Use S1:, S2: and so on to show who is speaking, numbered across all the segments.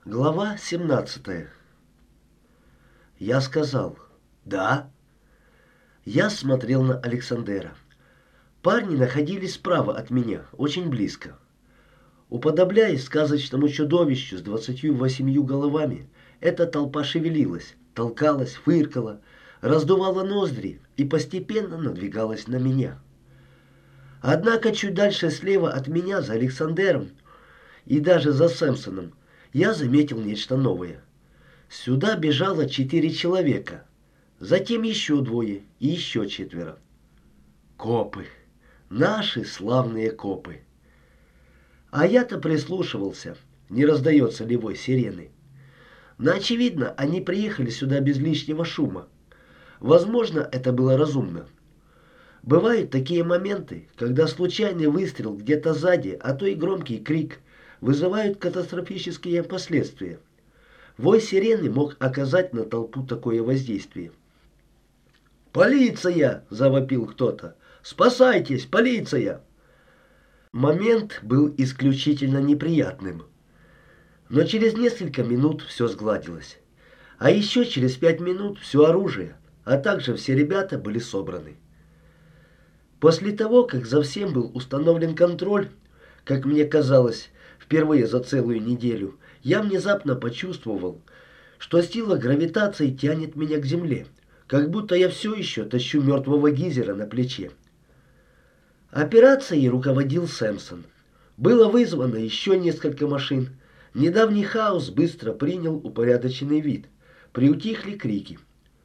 S1: Глава 17. Я сказал «Да». Я смотрел на Александера. Парни находились справа от меня, очень близко. Уподобляясь сказочному чудовищу с 28 головами, эта толпа шевелилась, толкалась, фыркала, раздувала ноздри и постепенно надвигалась на меня. Однако чуть дальше слева от меня, за Александером и даже за Сэмпсоном, я заметил нечто новое. Сюда бежало 4 человека, затем еще двое и еще 4. Копы. Наши славные копы. А я-то прислушивался, не раздается ли вой сирены. Но, очевидно, они приехали сюда без лишнего шума. Возможно, это было разумно. Бывают такие моменты, когда случайный выстрел где-то сзади, а то и громкий крик вызывают катастрофические последствия. Вой сирены мог оказать на толпу такое воздействие. «Полиция!» – завопил кто-то. «Спасайтесь, полиция!» Момент был исключительно неприятным. Но через несколько минут все сгладилось. А еще через 5 минут все оружие, а также все ребята были собраны. После того, как за всем был установлен контроль, как мне казалось, впервые за целую неделю, я внезапно почувствовал, что сила гравитации тянет меня к земле, как будто я все еще тащу мертвого гизера на плече. Операцией руководил Сэмпсон. Было вызвано еще несколько машин. Недавний хаос быстро принял упорядоченный вид. Приутихли крики.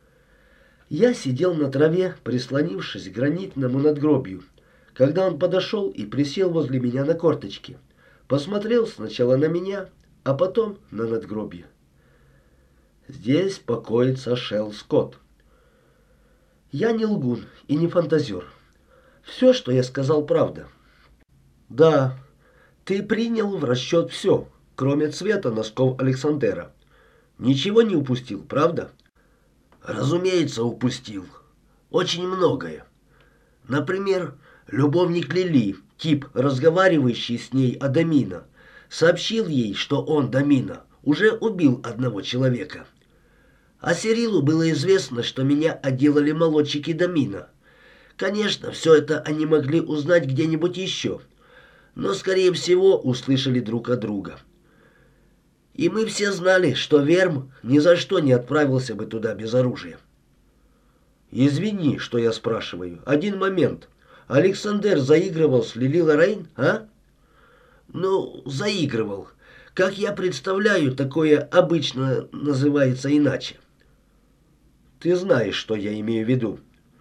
S1: Я сидел на траве, прислонившись к гранитному надгробию, когда он подошел и присел возле меня на корточки. Посмотрел сначала на меня, а потом на надгробие. Здесь покоится Шелл Скотт. Я не лгун и не фантазер. Все, что я сказал, правда. Да, ты принял в расчет все, кроме цвета носков Александера. Ничего не упустил, правда? Разумеется, упустил. Очень многое. Например, любовник Лили, тип, разговаривающий с ней о Домино, сообщил ей, что он, Домино, уже убил одного человека. А Сирилу было известно, что меня отделали молодчики Домино. Конечно, все это они могли узнать где-нибудь еще, но, скорее всего, услышали друг от друга. И мы все знали, что Верм ни за что не отправился бы туда без оружия. Извини, что я спрашиваю. Один момент. Александер заигрывал с Лили Лоррейн, а? Ну, заигрывал. Как я представляю, такое обычно называется иначе. Ты знаешь, что я имею в виду.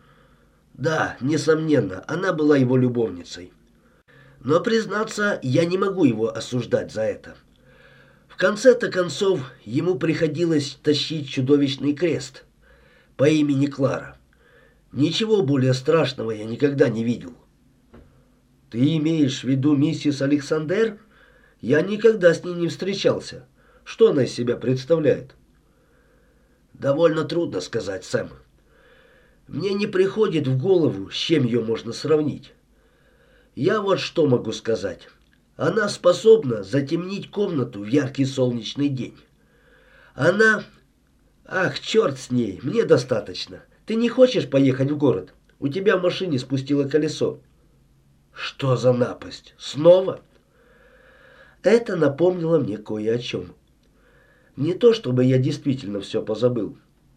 S1: Да, несомненно, она была его любовницей. Но, признаться, я не могу его осуждать за это. В конце-то концов, ему приходилось тащить чудовищный крест по имени Клара. Ничего более страшного я никогда не видел. Ты имеешь в виду миссис Александер? Я никогда с ней не встречался. Что она из себя представляет? Довольно трудно сказать, Сэм. Мне не приходит в голову, с чем ее можно сравнить. Я вот что могу сказать. Она способна затемнить комнату в яркий солнечный день. Она... Ах, черт с ней, мне достаточно. Ты не хочешь поехать в город? У тебя в машине спустило колесо. Что за напасть? Снова? Это напомнило мне кое о чем. Не то, чтобы я действительно все позабыл.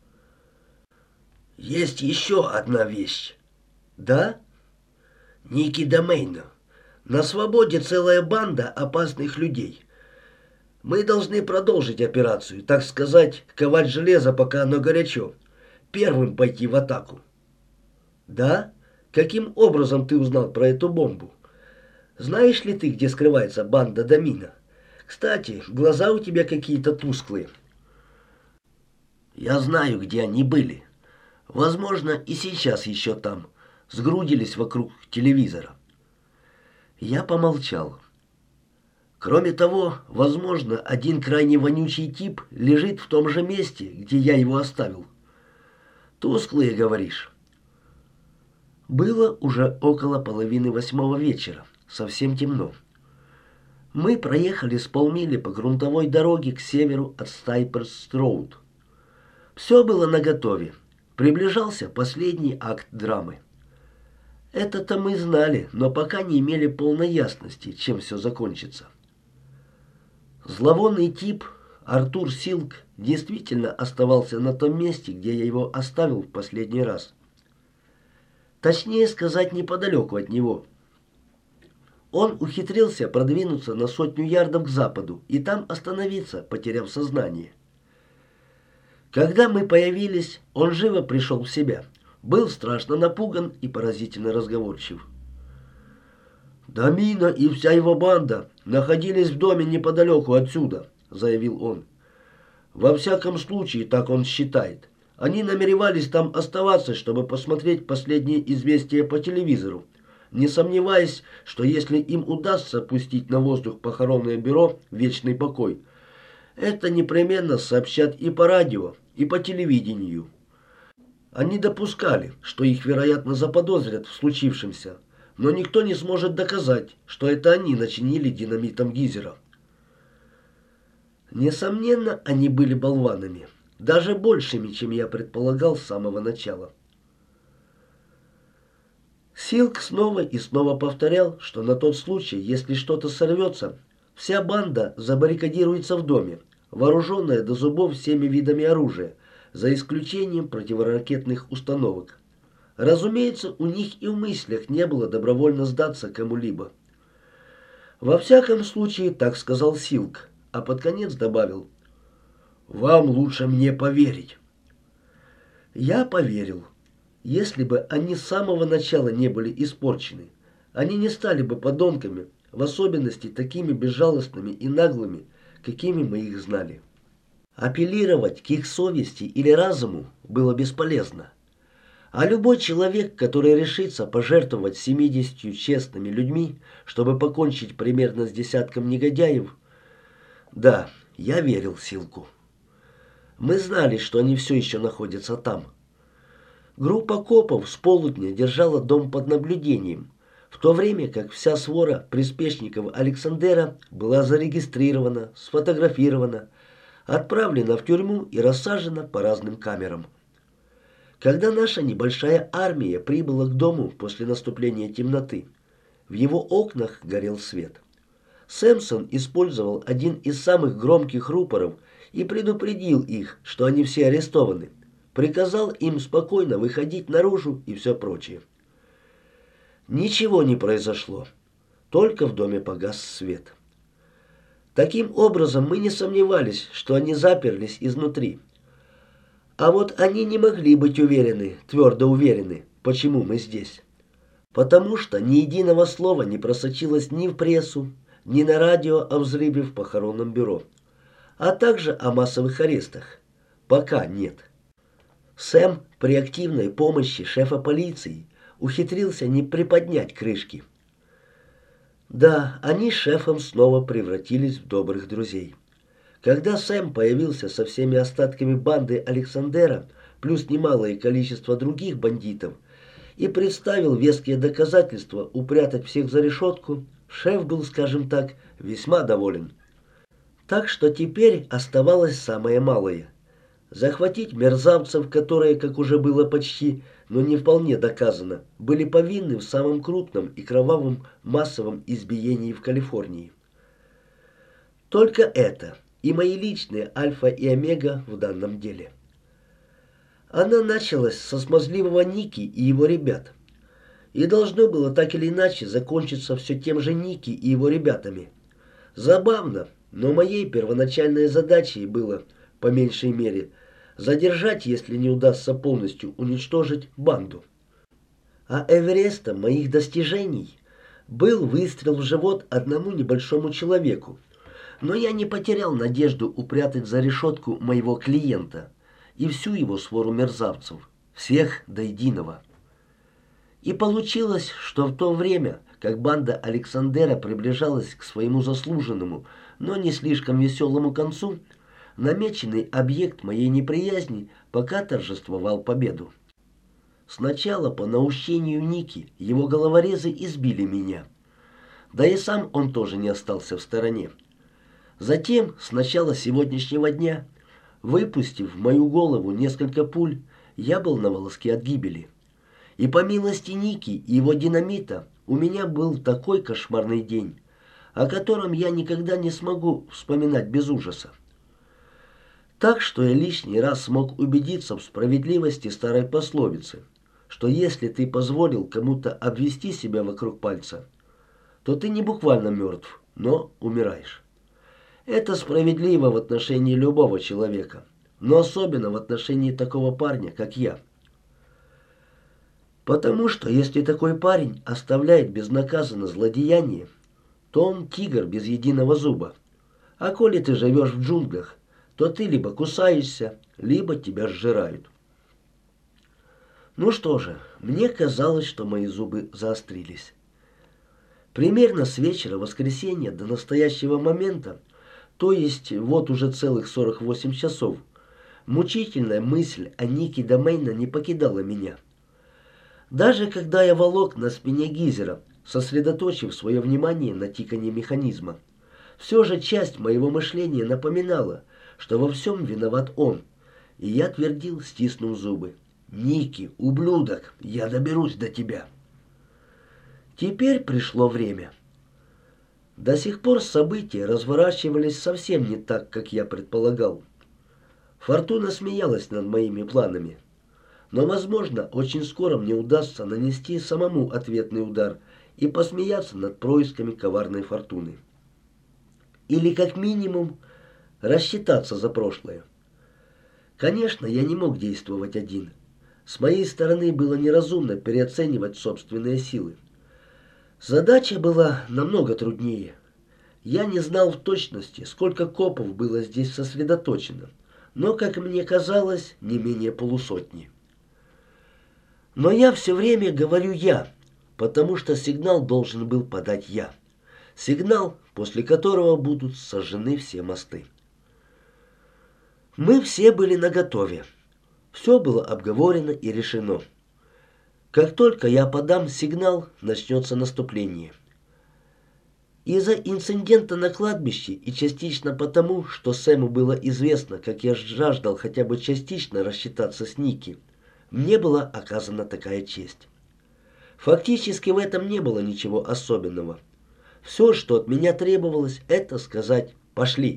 S1: Есть еще одна вещь. Да? Ники Домейно. На свободе целая банда опасных людей. Мы должны продолжить операцию, так сказать, ковать железо, пока оно горячо. Первым пойти в атаку. Да? Каким образом ты узнал про эту бомбу? Знаешь ли ты, где скрывается банда Домино? Кстати, глаза у тебя какие-то тусклые. Я знаю, где они были. Возможно, и сейчас еще там. Сгрудились вокруг телевизора. Я помолчал. Кроме того, возможно, один крайне вонючий тип лежит в том же месте, где я его оставил. Тусклые, говоришь? Было уже около 7:30 вечера. Совсем темно. Мы проехали с полмили по грунтовой дороге к северу от Стайперс-Роуд. Все было наготове. Приближался последний акт драмы. Это-то мы знали, но пока не имели полной ясности, чем все закончится. Зловонный тип Артур Силк действительно оставался на том месте, где я его оставил в последний раз. Точнее сказать, неподалеку от него. Он ухитрился продвинуться на 100 ярдов к западу и там остановиться, потеряв сознание. Когда мы появились, он живо пришел в себя. Был страшно напуган и поразительно разговорчив. «Домино и вся его банда находились в доме неподалеку отсюда», — заявил он. «Во всяком случае, так он считает. Они намеревались там оставаться, чтобы посмотреть последние известия по телевизору, не сомневаясь, что если им удастся пустить на воздух похоронное бюро «Вечный покой», это непременно сообщат и по радио, и по телевидению. Они допускали, что их, вероятно, заподозрят в случившемся, но никто не сможет доказать, что это они начинили динамитом Гизера. Несомненно, они были болванами, даже большими, чем я предполагал с самого начала. Силк снова и снова повторял, что на тот случай, если что-то сорвется, вся банда забаррикадируется в доме, вооруженная до зубов всеми видами оружия, за исключением противоракетных установок. Разумеется, у них и в мыслях не было добровольно сдаться кому-либо. Во всяком случае, так сказал Силк, а под конец добавил: «Вам лучше мне поверить». Я поверил. Если бы они с самого начала не были испорчены, они не стали бы подонками, в особенности такими безжалостными и наглыми, какими мы их знали. Апеллировать к их совести или разуму было бесполезно. А любой человек, который решится пожертвовать 70 честными людьми, чтобы покончить примерно с десятком негодяев... Да, я верил Силку. Мы знали, что они все еще находятся там. Группа копов с полудня держала дом под наблюдением, в то время как вся свора приспешников Александера была зарегистрирована, сфотографирована, отправлена в тюрьму и рассажена по разным камерам. Когда наша небольшая армия прибыла к дому после наступления темноты, в его окнах горел свет. Сэмпсон использовал один из самых громких рупоров и предупредил их, что они все арестованы. Приказал им спокойно выходить наружу и все прочее. Ничего не произошло. Только в доме погас свет. Таким образом, мы не сомневались, что они заперлись изнутри. А вот они не могли быть уверены, твердо уверены, почему мы здесь. Потому что ни единого слова не просочилось ни в прессу, ни на радио о взрыве в похоронном бюро, а также о массовых арестах. Пока нет. Сэм при активной помощи шефа полиции ухитрился не приподнять крышки. Да, они с шефом снова превратились в добрых друзей. Когда Сэм появился со всеми остатками банды Александера, плюс немалое количество других бандитов, и представил веские доказательства упрятать всех за решетку, шеф был, скажем так, весьма доволен. Так что теперь оставалось самое малое — захватить мерзавцев, которые, как уже было почти, но не вполне доказано, были повинны в самом крупном и кровавом массовом избиении в Калифорнии. Только это и мои личные альфа и омега в данном деле. Она началась со смазливого Ники и его ребят. И должно было так или иначе закончиться все тем же Ники и его ребятами. Забавно, но моей первоначальной задачей было, по меньшей мере, задержать, если не удастся полностью уничтожить, банду. А Эверестом моих достижений был выстрел в живот одному небольшому человеку. Но я не потерял надежду упрятать за решетку моего клиента и всю его свору мерзавцев, всех до единого. И получилось, что в то время, как банда Александера приближалась к своему заслуженному, но не слишком веселому концу, намеченный объект моей неприязни пока торжествовал победу. Сначала по наущению Ники его головорезы избили меня. Да и сам он тоже не остался в стороне. Затем, с начала сегодняшнего дня, выпустив в мою голову несколько пуль, я был на волоске от гибели. И по милости Ники и его динамита у меня был такой кошмарный день, о котором я никогда не смогу вспоминать без ужаса. Так что я лишний раз смог убедиться в справедливости старой пословицы, что если ты позволил кому-то обвести себя вокруг пальца, то ты не буквально мертв, но умираешь. Это справедливо в отношении любого человека, но особенно в отношении такого парня, как я. Потому что если такой парень оставляет безнаказанно злодеяние, то он тигр без единого зуба. А коли ты живешь в джунглях, то ты либо кусаешься, либо тебя сжирают. Ну что же, мне казалось, что мои зубы заострились. Примерно с вечера воскресенья до настоящего момента, то есть вот уже целых 48 часов, мучительная мысль о Нике Домейна не покидала меня. Даже когда я волок на спине гизера, сосредоточив свое внимание на тиканье механизма, все же часть моего мышления напоминала, что во всем виноват он, и я твердил, стиснув зубы: «Ники, ублюдок, я доберусь до тебя». Теперь пришло время. До сих пор события разворачивались совсем не так, как я предполагал. Фортуна смеялась над моими планами. Но, возможно, очень скоро мне удастся нанести самому ответный удар и посмеяться над происками коварной фортуны. Или, как минимум, рассчитаться за прошлое. Конечно, я не мог действовать один. С моей стороны было неразумно переоценивать собственные силы. Задача была намного труднее. Я не знал в точности, сколько копов было здесь сосредоточено, но, как мне казалось, не менее полусотни. Но я все время говорю «я», потому что сигнал должен был подать я. Сигнал, после которого будут сожжены все мосты. Мы все были наготове. Все было обговорено и решено. Как только я подам сигнал, начнется наступление. Из-за инцидента на кладбище и частично потому, что Сэму было известно, как я жаждал хотя бы частично рассчитаться с Ники, мне была оказана такая честь. Фактически в этом не было ничего особенного. Все, что от меня требовалось, это сказать «пошли».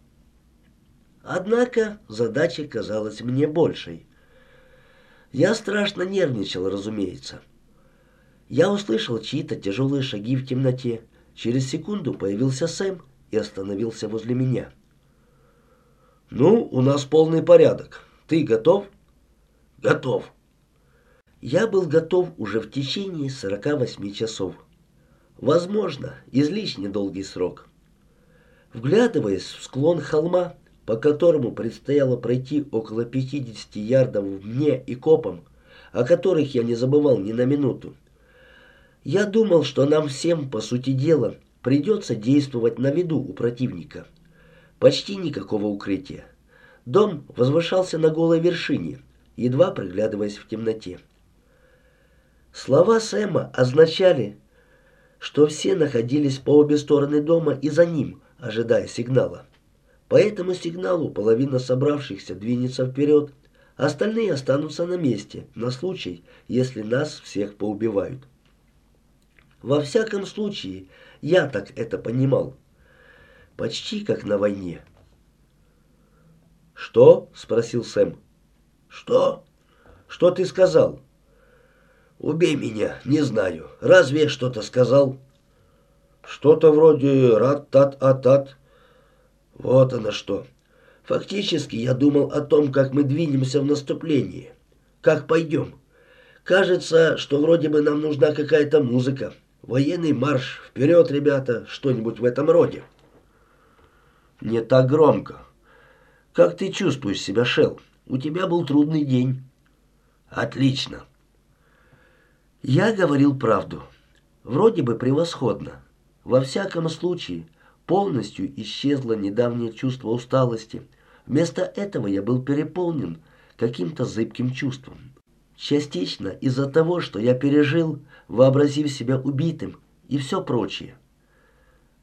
S1: Однако задача казалась мне большей. Я страшно нервничал, разумеется. Я услышал чьи-то тяжелые шаги в темноте. Через секунду появился Сэм и остановился возле меня. «Ну, у нас полный порядок. Ты готов?» «Готов». Я был готов уже в течение 48 часов. Возможно, излишне долгий срок. Вглядываясь в склон холма, по которому предстояло пройти около 50 ярдов мне и копам, о которых я не забывал ни на минуту, я думал, что нам всем, по сути дела, придется действовать на виду у противника. Почти никакого укрытия. Дом возвышался на голой вершине, едва приглядываясь в темноте. Слова Сэма означали, что все находились по обе стороны дома и за ним, ожидая сигнала. По этому сигналу половина собравшихся двинется вперед, а остальные останутся на месте на случай, если нас всех поубивают. Во всяком случае, я так это понимал. Почти как на войне. «Что?» — спросил Сэм. «Что? Что ты сказал?» «Убей меня, не знаю. Разве я что-то сказал?» «Что-то вроде рат-тат-а-тат». «Вот оно что. Фактически я думал о том, как мы двинемся в наступление. Как пойдем. Кажется, что вроде бы нам нужна какая-то музыка. Военный марш. Вперед, ребята. Что-нибудь в этом роде». «Не так громко. Как ты чувствуешь себя, Шелл? У тебя был трудный день». «Отлично». Я говорил правду. Вроде бы превосходно. Во всяком случае, полностью исчезло недавнее чувство усталости. Вместо этого я был переполнен каким-то зыбким чувством. Частично из-за того, что я пережил, вообразив себя убитым и все прочее.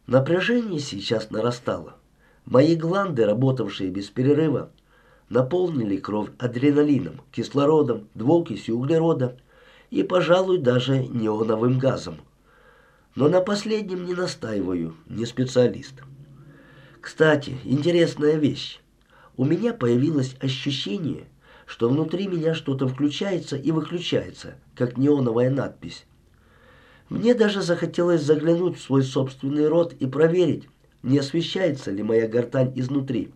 S1: Напряжение сейчас нарастало. Мои гланды, работавшие без перерыва, наполнили кровь адреналином, кислородом, двуокисью углерода и, пожалуй, даже неоновым газом. Но на последнем не настаиваю, не специалист. Кстати, интересная вещь. У меня появилось ощущение, что внутри меня что-то включается и выключается, как неоновая надпись. Мне даже захотелось заглянуть в свой собственный рот и проверить, не освещается ли моя гортань изнутри.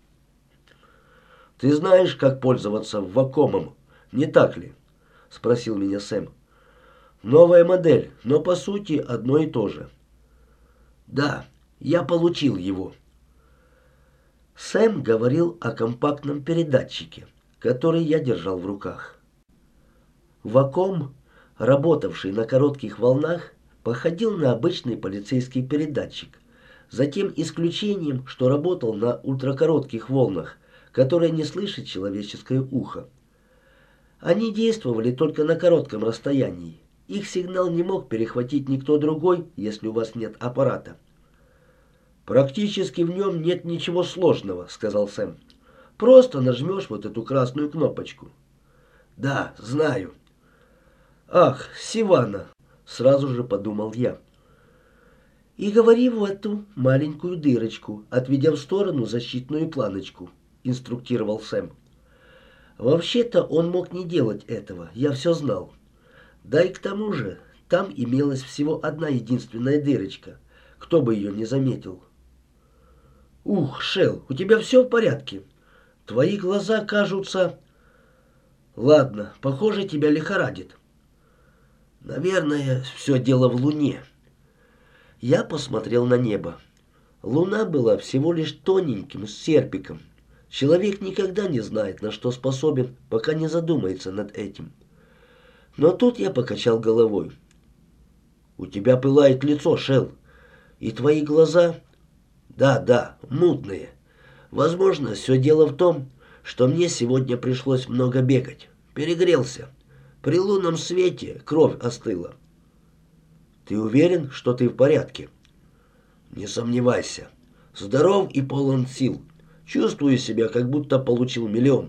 S1: «Ты знаешь, как пользоваться вакуумом, не так ли?» — спросил меня Сэм. «Новая модель, но по сути одно и то же». «Да, я получил его». Сэм говорил о компактном передатчике, который я держал в руках. Вакуум, работавший на коротких волнах, походил на обычный полицейский передатчик, за тем исключением, что работал на ультракоротких волнах, которые не слышит человеческое ухо. Они действовали только на коротком расстоянии. Их сигнал не мог перехватить никто другой, если у вас нет аппарата. «Практически в нем нет ничего сложного», — сказал Сэм. «Просто нажмешь вот эту красную кнопочку». «Да, знаю». «Ах, Сивана», — сразу же подумал я. «И говори в эту маленькую дырочку, отведя в сторону защитную планочку», — инструктировал Сэм. Вообще-то он мог не делать этого, я все знал. Да и к тому же, там имелась всего одна единственная дырочка. Кто бы ее не заметил. «Ух, Шел, у тебя все в порядке? Твои глаза кажутся...» «Ладно, похоже, тебя лихорадит». «Наверное, все дело в луне». Я посмотрел на небо. Луна была всего лишь тоненьким серпиком. Человек никогда не знает, на что способен, пока не задумается над этим. Но тут я покачал головой. «У тебя пылает лицо, Шел, и твои глаза...» «Да, мутные. Возможно, все дело в том, что мне сегодня пришлось много бегать. Перегрелся. При лунном свете кровь остыла». «Ты уверен, что ты в порядке?» «Не сомневайся. Здоров и полон сил. Чувствую себя, как будто получил 1 000 000».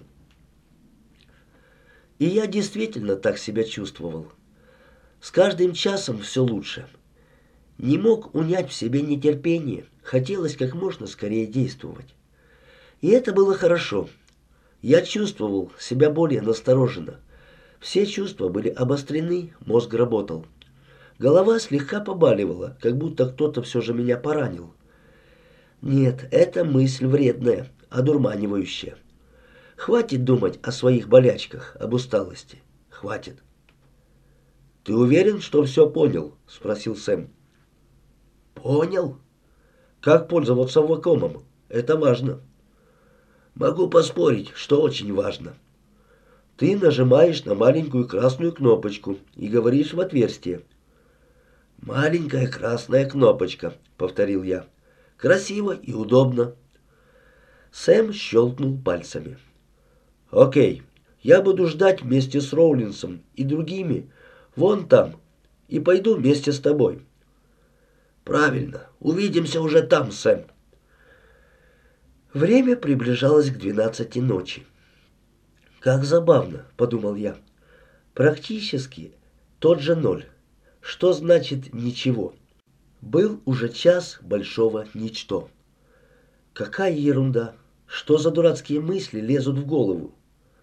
S1: И я действительно так себя чувствовал. С каждым часом все лучше. Не мог унять в себе нетерпение. Хотелось как можно скорее действовать. И это было хорошо. Я чувствовал себя более настороженно. Все чувства были обострены, мозг работал. Голова слегка побаливала, как будто кто-то все же меня поранил. Нет, эта мысль вредная, одурманивающая. Хватит думать о своих болячках, об усталости. Хватит. «Ты уверен, что все понял?» — спросил Сэм. «Понял? Как пользоваться вакуумом? Это важно». «Могу поспорить, что очень важно». «Ты нажимаешь на маленькую красную кнопочку и говоришь в отверстие». «Маленькая красная кнопочка», — повторил я. «Красиво и удобно». Сэм щелкнул пальцами. «Окей, я буду ждать вместе с Роулинсом и другими вон там и пойду вместе с тобой». «Правильно, увидимся уже там, Сэм». Время приближалось к 12 ночи. «Как забавно», — подумал я. «Практически тот же 0. Что значит ничего?» Был уже час большого ничто. Какая ерунда! Что за дурацкие мысли лезут в голову?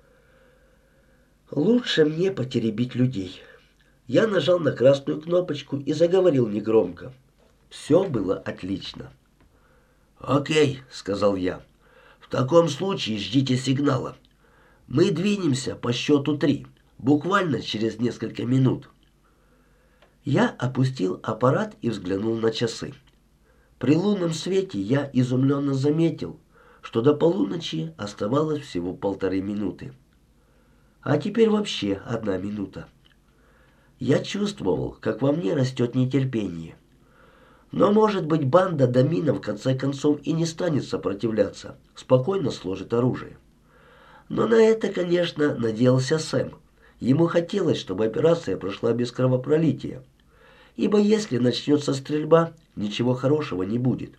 S1: Лучше мне потеребить людей. Я нажал на красную кнопочку и заговорил негромко. Все было отлично. «Окей», — сказал я. «В таком случае ждите сигнала. Мы двинемся по счету 3, буквально через несколько минут». Я опустил аппарат и взглянул на часы. При лунном свете я изумленно заметил, что до полуночи оставалось всего 1,5 минуты. А теперь вообще 1 минута. Я чувствовал, как во мне растет нетерпение. Но, может быть, банда Домина в конце концов и не станет сопротивляться, спокойно сложит оружие. Но на это, конечно, надеялся Сэм. Ему хотелось, чтобы операция прошла без кровопролития. ибо если начнется стрельба, ничего хорошего не будет.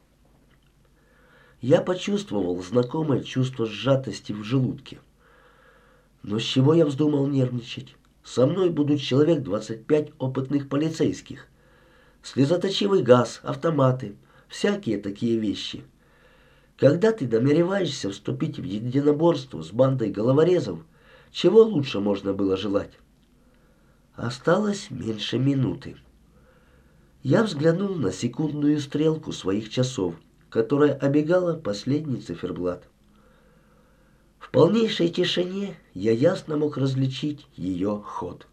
S1: Я почувствовал знакомое чувство сжатости в желудке. Но с чего я вздумал нервничать? Со мной будут человек 25 опытных полицейских. Слезоточивый газ, автоматы, всякие такие вещи. Когда ты намереваешься вступить в единоборство с бандой головорезов, чего лучше можно было желать? Осталось меньше минуты. Я взглянул на секундную стрелку своих часов, которая обегала последний циферблат. В полнейшей тишине я ясно мог различить ее ход.